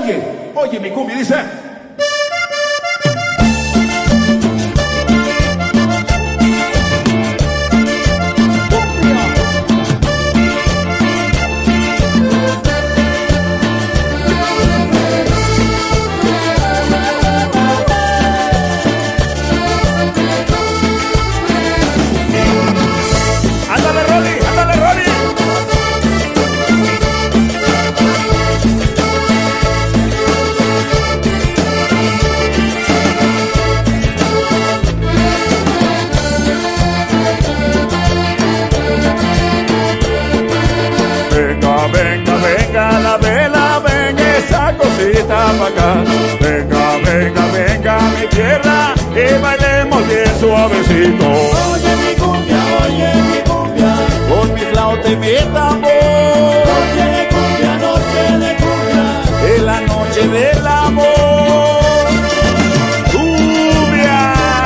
Oye mi cumbia, dice. Pa' acá. Venga, venga, venga a mi tierra y bailemos bien suavecito. Oye mi cumbia, con mi flauta y mi tambor. Noche de cumbia, en la noche del amor. Cumbia.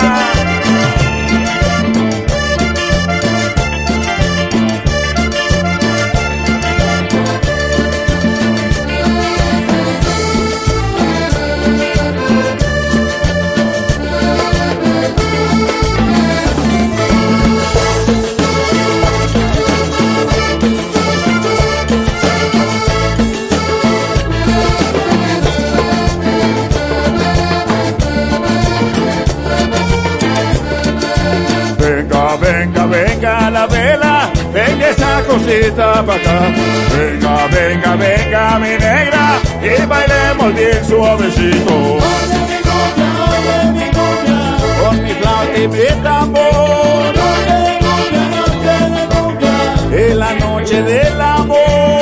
Venga, venga la vela, venga esa cosita pa' acá. Venga, venga, venga mi negra y bailemos bien suavecito. oye mi cumbia, con mi flauta y mi tambor. noche de cumbia, en la noche del amor.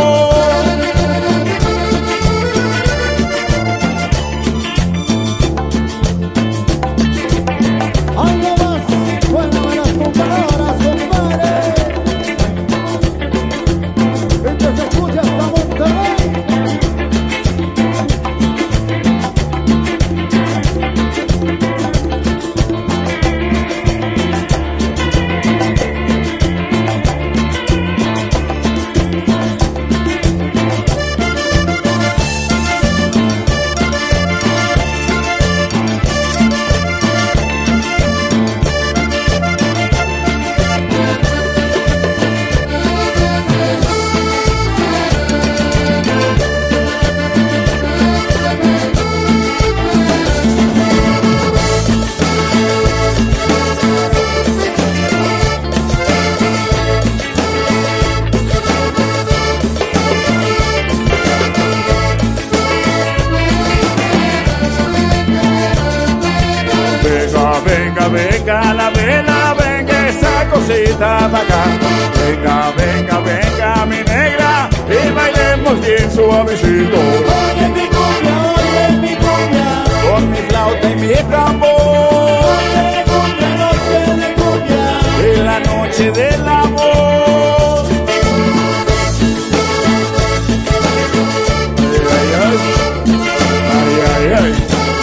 Venga, venga la vela, venga esa cosita pa' acá. Venga, venga, venga mi negra y bailemos bien suavecito. Oye mi cumbia, con mi flauta y mi tambor. noche de cumbia, en la noche del amor. Ay, ay, ay.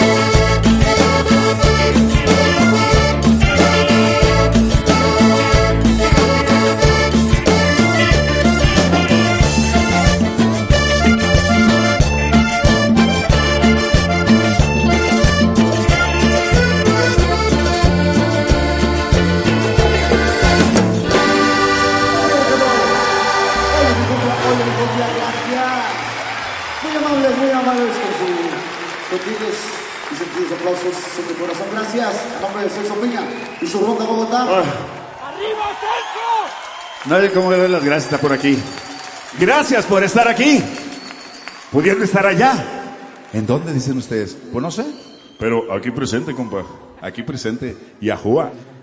Muy amables con sus sentidos y sentidos aplausos en mi corazón. Gracias a nombre de Celso Piña y su Ronda Bogotá. ¡Arriba, Celso! Nadie como le doy las gracias, está por aquí. Gracias por estar aquí. Pudiendo estar allá. ¿En dónde dicen ustedes? Pues no sé. Pero aquí presente, compa. Aquí presente. Yahua.